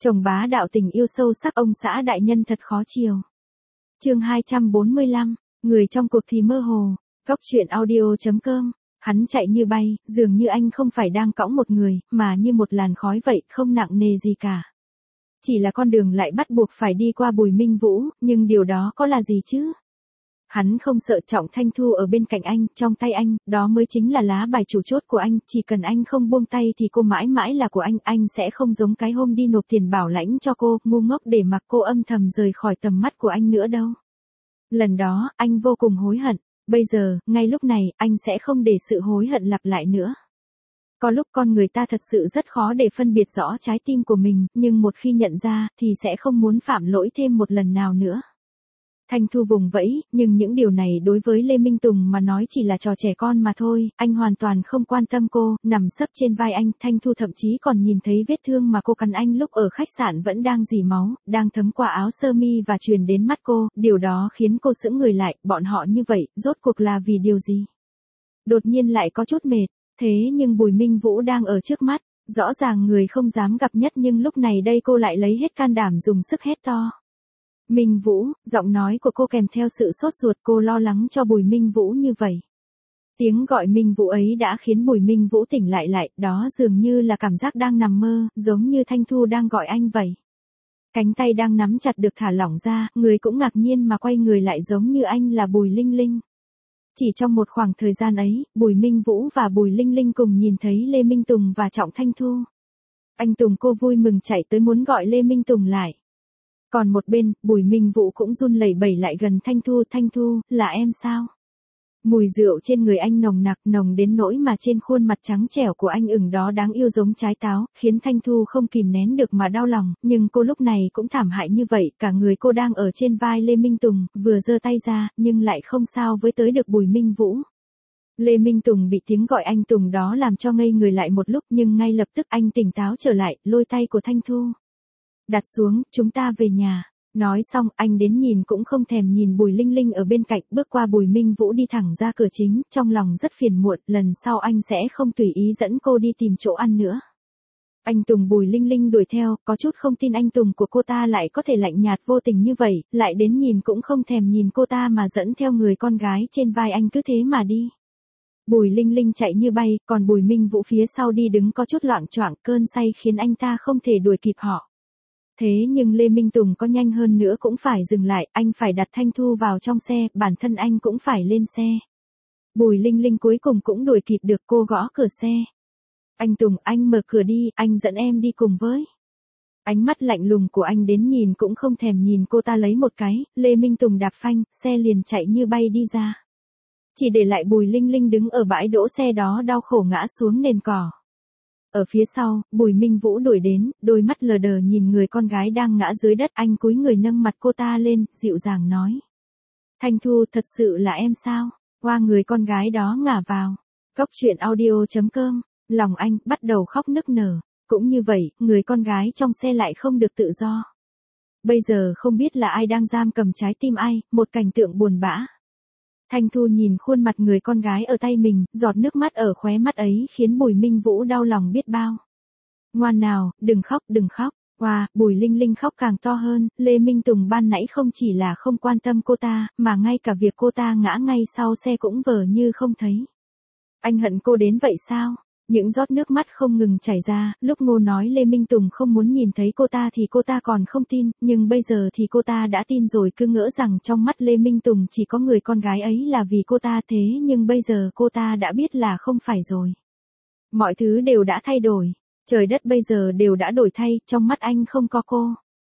Chồng bá đạo tình yêu sâu sắc ông xã đại nhân thật khó chiều. Chương 245, người trong cuộc thì mơ hồ. Góc truyện audio.com. Hắn chạy như bay, dường như anh không phải đang cõng một người, mà như một làn khói vậy, không nặng nề gì cả. Chỉ là con đường lại bắt buộc phải đi qua Bùi Minh Vũ, nhưng điều đó có là gì chứ? Hắn không sợ Trọng Thanh Thu ở bên cạnh anh, trong tay anh, đó mới chính là lá bài chủ chốt của anh, chỉ cần anh không buông tay thì cô mãi mãi là của anh sẽ không giống cái hôm đi nộp tiền bảo lãnh cho cô, ngu ngốc để mặc cô âm thầm rời khỏi tầm mắt của anh nữa đâu. Lần đó, anh vô cùng hối hận, bây giờ, ngay lúc này, anh sẽ không để sự hối hận lặp lại nữa. Có lúc con người ta thật sự rất khó để phân biệt rõ trái tim của mình, nhưng một khi nhận ra, thì sẽ không muốn phạm lỗi thêm một lần nào nữa. Thanh Thu vùng vẫy, nhưng những điều này đối với Lê Minh Tùng mà nói chỉ là trò trẻ con mà thôi, anh hoàn toàn không quan tâm cô, nằm sấp trên vai anh, Thanh Thu thậm chí còn nhìn thấy vết thương mà cô cắn anh lúc ở khách sạn vẫn đang rỉ máu, đang thấm qua áo sơ mi và truyền đến mắt cô, điều đó khiến cô sững người lại, bọn họ như vậy, rốt cuộc là vì điều gì? Đột nhiên lại có chút mệt, thế nhưng Bùi Minh Vũ đang ở trước mắt, rõ ràng người không dám gặp nhất nhưng lúc này đây cô lại lấy hết can đảm dùng sức hét to. Minh Vũ, giọng nói của cô kèm theo sự sốt ruột, cô lo lắng cho Bùi Minh Vũ như vậy. Tiếng gọi Minh Vũ ấy đã khiến Bùi Minh Vũ tỉnh lại, đó dường như là cảm giác đang nằm mơ, giống như Thanh Thu đang gọi anh vậy. Cánh tay đang nắm chặt được thả lỏng ra, người cũng ngạc nhiên mà quay người lại giống như anh là Bùi Linh Linh. Chỉ trong một khoảng thời gian ấy, Bùi Minh Vũ và Bùi Linh Linh cùng nhìn thấy Lê Minh Tùng và Trọng Thanh Thu. Anh Tùng cô vui mừng chạy tới muốn gọi Lê Minh Tùng lại. Còn một bên, Bùi Minh Vũ cũng run lẩy bẩy lại gần Thanh Thu, là em sao? Mùi rượu trên người anh nồng nặc, nồng đến nỗi mà trên khuôn mặt trắng trẻo của anh ửng đó đáng yêu giống trái táo, khiến Thanh Thu không kìm nén được mà đau lòng, nhưng cô lúc này cũng thảm hại như vậy, cả người cô đang ở trên vai Lê Minh Tùng, vừa giơ tay ra, nhưng lại không sao với tới được Bùi Minh Vũ. Lê Minh Tùng bị tiếng gọi anh Tùng đó làm cho ngây người lại một lúc, nhưng ngay lập tức anh tỉnh táo trở lại, lôi tay của Thanh Thu. Đặt xuống, chúng ta về nhà. Nói xong, anh đến nhìn cũng không thèm nhìn Bùi Linh Linh ở bên cạnh, bước qua Bùi Minh Vũ đi thẳng ra cửa chính, trong lòng rất phiền muộn, lần sau anh sẽ không tùy ý dẫn cô đi tìm chỗ ăn nữa. Anh Tùng Bùi Linh Linh đuổi theo, có chút không tin anh Tùng của cô ta lại có thể lạnh nhạt vô tình như vậy, lại đến nhìn cũng không thèm nhìn cô ta mà dẫn theo người con gái trên vai anh cứ thế mà đi. Bùi Linh Linh chạy như bay, còn Bùi Minh Vũ phía sau đi đứng có chút loạng choạng, cơn say khiến anh ta không thể đuổi kịp họ. Thế nhưng Lê Minh Tùng có nhanh hơn nữa cũng phải dừng lại, anh phải đặt Thanh Thu vào trong xe, bản thân anh cũng phải lên xe. Bùi Linh Linh cuối cùng cũng đuổi kịp được, cô gõ cửa xe. Anh Tùng, anh mở cửa đi, anh dẫn em đi cùng với. Ánh mắt lạnh lùng của anh đến nhìn cũng không thèm nhìn cô ta lấy một cái, Lê Minh Tùng đạp phanh, xe liền chạy như bay đi ra. Chỉ để lại Bùi Linh Linh đứng ở bãi đỗ xe đó đau khổ ngã xuống nền cỏ. Ở phía sau, Bùi Minh Vũ đuổi đến, đôi mắt lờ đờ nhìn người con gái đang ngã dưới đất, anh cúi người nâng mặt cô ta lên, dịu dàng nói. Thanh Thu, thật sự là em sao? Qua người con gái đó ngả vào. Góc truyện audio.com, lòng anh bắt đầu khóc nức nở. Cũng như vậy, người con gái trong xe lại không được tự do. Bây giờ không biết là ai đang giam cầm trái tim ai, một cảnh tượng buồn bã. Thanh Thu nhìn khuôn mặt người con gái ở tay mình, giọt nước mắt ở khóe mắt ấy khiến Bùi Minh Vũ đau lòng biết bao. Ngoan nào, đừng khóc, đừng khóc. Wow, Bùi Linh Linh khóc càng to hơn, Lê Minh Tùng ban nãy không chỉ là không quan tâm cô ta, mà ngay cả việc cô ta ngã ngay sau xe cũng vờ như không thấy. Anh hận cô đến vậy sao? Những giọt nước mắt không ngừng chảy ra, lúc Ngô nói Lê Minh Tùng không muốn nhìn thấy cô ta thì cô ta còn không tin, nhưng bây giờ thì cô ta đã tin rồi, cứ ngỡ rằng trong mắt Lê Minh Tùng chỉ có người con gái ấy là vì cô ta, thế nhưng bây giờ cô ta đã biết là không phải rồi. Mọi thứ đều đã thay đổi, trời đất bây giờ đều đã đổi thay, trong mắt anh không có cô.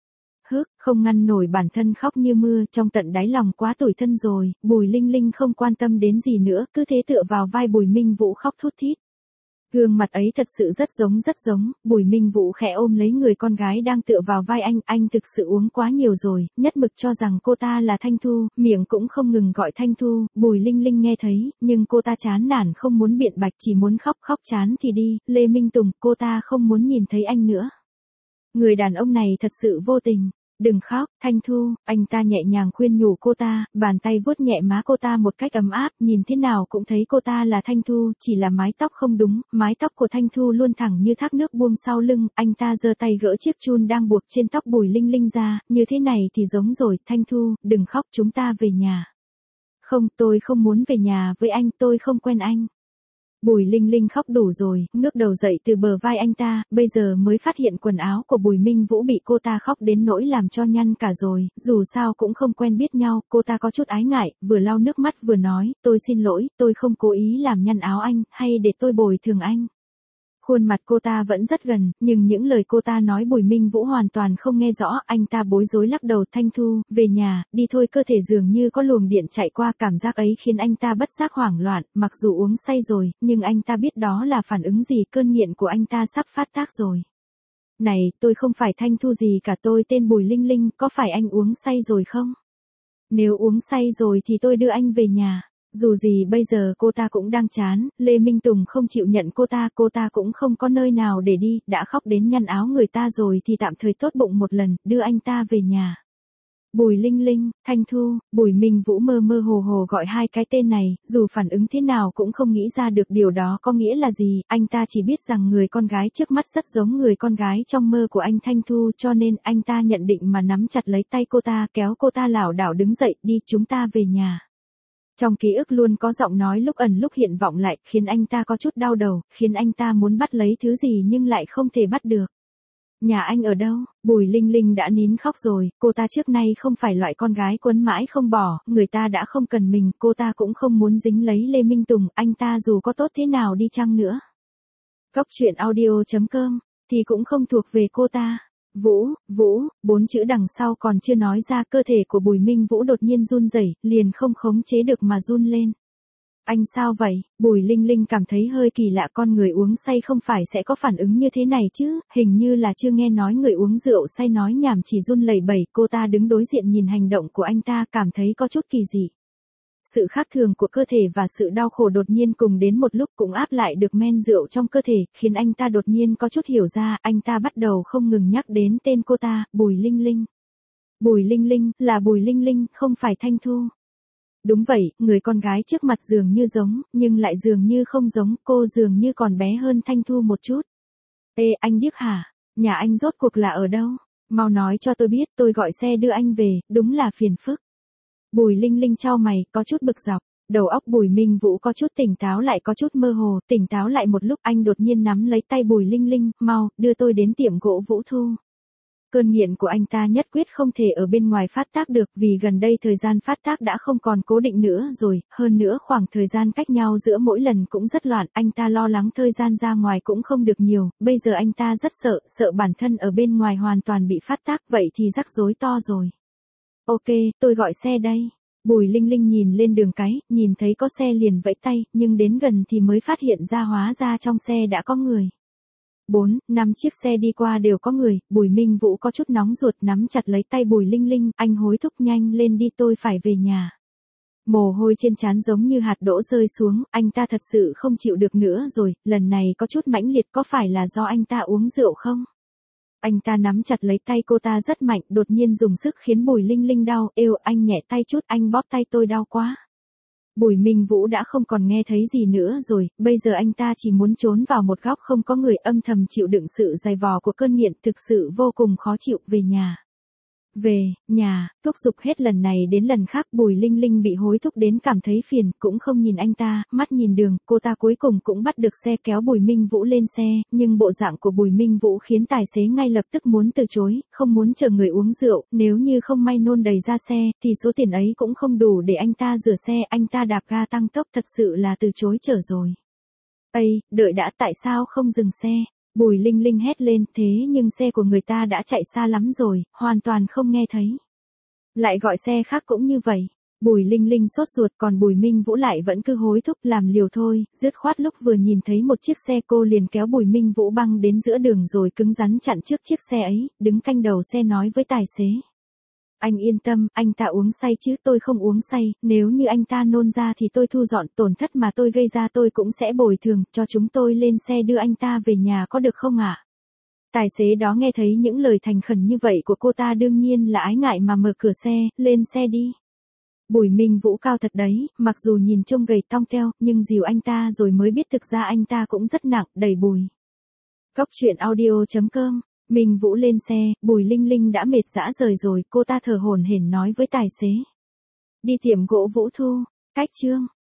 Không ngăn nổi bản thân khóc như mưa, trong tận đáy lòng quá tủi thân rồi, Bùi Linh Linh không quan tâm đến gì nữa, cứ thế tựa vào vai Bùi Minh Vũ khóc thút thít. Gương mặt ấy thật sự rất giống, Bùi Minh Vũ khẽ ôm lấy người con gái đang tựa vào vai anh thực sự uống quá nhiều rồi, nhất mực cho rằng cô ta là Thanh Thu, miệng cũng không ngừng gọi Thanh Thu, Bùi Linh Linh nghe thấy, nhưng cô ta chán nản không muốn biện bạch, chỉ muốn khóc chán thì đi, Lê Minh Tùng, cô ta không muốn nhìn thấy anh nữa. Người đàn ông này thật sự vô tình. Đừng khóc, Thanh Thu, anh ta nhẹ nhàng khuyên nhủ cô ta, bàn tay vuốt nhẹ má cô ta một cách ấm áp, nhìn thế nào cũng thấy cô ta là Thanh Thu, chỉ là mái tóc không đúng, mái tóc của Thanh Thu luôn thẳng như thác nước buông sau lưng, anh ta giơ tay gỡ chiếc chun đang buộc trên tóc Bùi Linh Linh ra, như thế này thì giống rồi, Thanh Thu, đừng khóc, chúng ta về nhà. Không, tôi không muốn về nhà với anh, tôi không quen anh. Bùi Linh Linh khóc đủ rồi, ngước đầu dậy từ bờ vai anh ta, bây giờ mới phát hiện quần áo của Bùi Minh Vũ bị cô ta khóc đến nỗi làm cho nhăn cả rồi, dù sao cũng không quen biết nhau, cô ta có chút ái ngại, vừa lau nước mắt vừa nói, tôi xin lỗi, tôi không cố ý làm nhăn áo anh, hay để tôi bồi thường anh. Khuôn mặt cô ta vẫn rất gần, nhưng những lời cô ta nói Bùi Minh Vũ hoàn toàn không nghe rõ, anh ta bối rối lắc đầu. Thanh Thu, về nhà, đi thôi. Cơ thể dường như có luồng điện chạy qua, cảm giác ấy khiến anh ta bất giác hoảng loạn, mặc dù uống say rồi, nhưng anh ta biết đó là phản ứng gì, cơn nghiện của anh ta sắp phát tác rồi. Này, tôi không phải Thanh Thu gì cả, tôi tên Bùi Linh Linh, có phải anh uống say rồi không? Nếu uống say rồi thì tôi đưa anh về nhà. Dù gì bây giờ cô ta cũng đang chán, Lê Minh Tùng không chịu nhận cô ta cũng không có nơi nào để đi, đã khóc đến nhăn áo người ta rồi thì tạm thời tốt bụng một lần, đưa anh ta về nhà. Bùi Linh Linh, Thanh Thu, Bùi Minh Vũ mơ mơ hồ hồ gọi hai cái tên này, dù phản ứng thế nào cũng không nghĩ ra được điều đó có nghĩa là gì, anh ta chỉ biết rằng người con gái trước mắt rất giống người con gái trong mơ của anh Thanh Thu, cho nên anh ta nhận định mà nắm chặt lấy tay cô ta, kéo cô ta lảo đảo đứng dậy, đi, chúng ta về nhà. Trong ký ức luôn có giọng nói lúc ẩn lúc hiện vọng lại, khiến anh ta có chút đau đầu, khiến anh ta muốn bắt lấy thứ gì nhưng lại không thể bắt được. Nhà anh ở đâu? Bùi Linh Linh đã nín khóc rồi, cô ta trước nay không phải loại con gái quấn mãi không bỏ, người ta đã không cần mình, cô ta cũng không muốn dính lấy Lê Minh Tùng, anh ta dù có tốt thế nào đi chăng nữa. Góc truyện audio.com, thì cũng không thuộc về cô ta. Vũ, 4 chữ đằng sau còn chưa nói ra, cơ thể của Bùi Minh Vũ đột nhiên run rẩy, liền không khống chế được mà run lên. Anh sao vậy? Bùi Linh Linh cảm thấy hơi kỳ lạ, con người uống say không phải sẽ có phản ứng như thế này chứ, hình như là chưa nghe nói người uống rượu say nói nhảm chỉ run lẩy bẩy, cô ta đứng đối diện nhìn hành động của anh ta cảm thấy có chút kỳ dị. Sự khác thường của cơ thể và sự đau khổ đột nhiên cùng đến một lúc cũng áp lại được men rượu trong cơ thể, khiến anh ta đột nhiên có chút hiểu ra, anh ta bắt đầu không ngừng nhắc đến tên cô ta, Bùi Linh Linh. Bùi Linh Linh, là Bùi Linh Linh, không phải Thanh Thu. Đúng vậy, người con gái trước mặt dường như giống, nhưng lại dường như không giống, cô dường như còn bé hơn Thanh Thu một chút. Ê, anh điếc hả? Nhà anh rốt cuộc là ở đâu? Mau nói cho tôi biết, tôi gọi xe đưa anh về, đúng là phiền phức. Bùi Linh Linh chau mày, có chút bực dọc. Đầu óc Bùi Minh Vũ có chút tỉnh táo lại có chút mơ hồ, tỉnh táo lại một lúc anh đột nhiên nắm lấy tay Bùi Linh Linh, mau, đưa tôi đến tiệm gỗ Vũ Thu. Cơn nghiện của anh ta nhất quyết không thể ở bên ngoài phát tác được, vì gần đây thời gian phát tác đã không còn cố định nữa rồi, hơn nữa khoảng thời gian cách nhau giữa mỗi lần cũng rất loạn, anh ta lo lắng thời gian ra ngoài cũng không được nhiều, bây giờ anh ta rất sợ bản thân ở bên ngoài hoàn toàn bị phát tác, vậy thì rắc rối to rồi. Ok, tôi gọi xe đây. Bùi Linh Linh nhìn lên đường cái, nhìn thấy có xe liền vẫy tay, nhưng đến gần thì mới phát hiện ra hóa ra trong xe đã có người. 4-5 chiếc xe đi qua đều có người, Bùi Minh Vũ có chút nóng ruột nắm chặt lấy tay Bùi Linh Linh, anh hối thúc nhanh lên đi, tôi phải về nhà. Mồ hôi trên trán giống như hạt đỗ rơi xuống, anh ta thật sự không chịu được nữa rồi, lần này có chút mãnh liệt, có phải là do anh ta uống rượu không? Anh ta nắm chặt lấy tay cô ta rất mạnh, đột nhiên dùng sức khiến Bùi Linh Linh đau, êu, anh nhẹ tay chút, anh bóp tay tôi đau quá. Bùi Minh Vũ đã không còn nghe thấy gì nữa rồi, bây giờ anh ta chỉ muốn trốn vào một góc không có người, âm thầm chịu đựng sự dày vò của cơn nghiện, thực sự vô cùng khó chịu. Về nhà. Về, nhà, thúc giục hết lần này đến lần khác, Bùi Linh Linh bị hối thúc đến cảm thấy phiền, cũng không nhìn anh ta, mắt nhìn đường, cô ta cuối cùng cũng bắt được xe kéo Bùi Minh Vũ lên xe, nhưng bộ dạng của Bùi Minh Vũ khiến tài xế ngay lập tức muốn từ chối, không muốn chờ người uống rượu, nếu như không may nôn đầy ra xe, thì số tiền ấy cũng không đủ để anh ta rửa xe, anh ta đạp ga tăng tốc, thật sự là từ chối chở rồi. Ây, đợi đã, tại sao không dừng xe? Bùi Linh Linh hét lên, thế nhưng xe của người ta đã chạy xa lắm rồi, hoàn toàn không nghe thấy. Lại gọi xe khác cũng như vậy. Bùi Linh Linh sốt ruột, còn Bùi Minh Vũ lại vẫn cứ hối thúc làm liều thôi, dứt khoát lúc vừa nhìn thấy một chiếc xe cô liền kéo Bùi Minh Vũ băng đến giữa đường rồi cứng rắn chặn trước chiếc xe ấy, đứng canh đầu xe nói với tài xế. Anh yên tâm, anh ta uống say chứ tôi không uống say, nếu như anh ta nôn ra thì tôi thu dọn tổn thất mà tôi gây ra, tôi cũng sẽ bồi thường, cho chúng tôi lên xe đưa anh ta về nhà có được không ạ? Tài xế đó nghe thấy những lời thành khẩn như vậy của cô ta đương nhiên là ái ngại mà mở cửa xe, lên xe đi. Bùi Minh Vũ cao thật đấy, mặc dù nhìn trông gầy tong teo, nhưng dìu anh ta rồi mới biết thực ra anh ta cũng rất nặng, đầy bùi. Cốc truyện audio.com. Minh Vũ lên xe, Bùi Linh Linh đã mệt rã rời rồi, cô ta thở hổn hển nói với tài xế. Đi tiệm gỗ Vũ Thu, cách chương.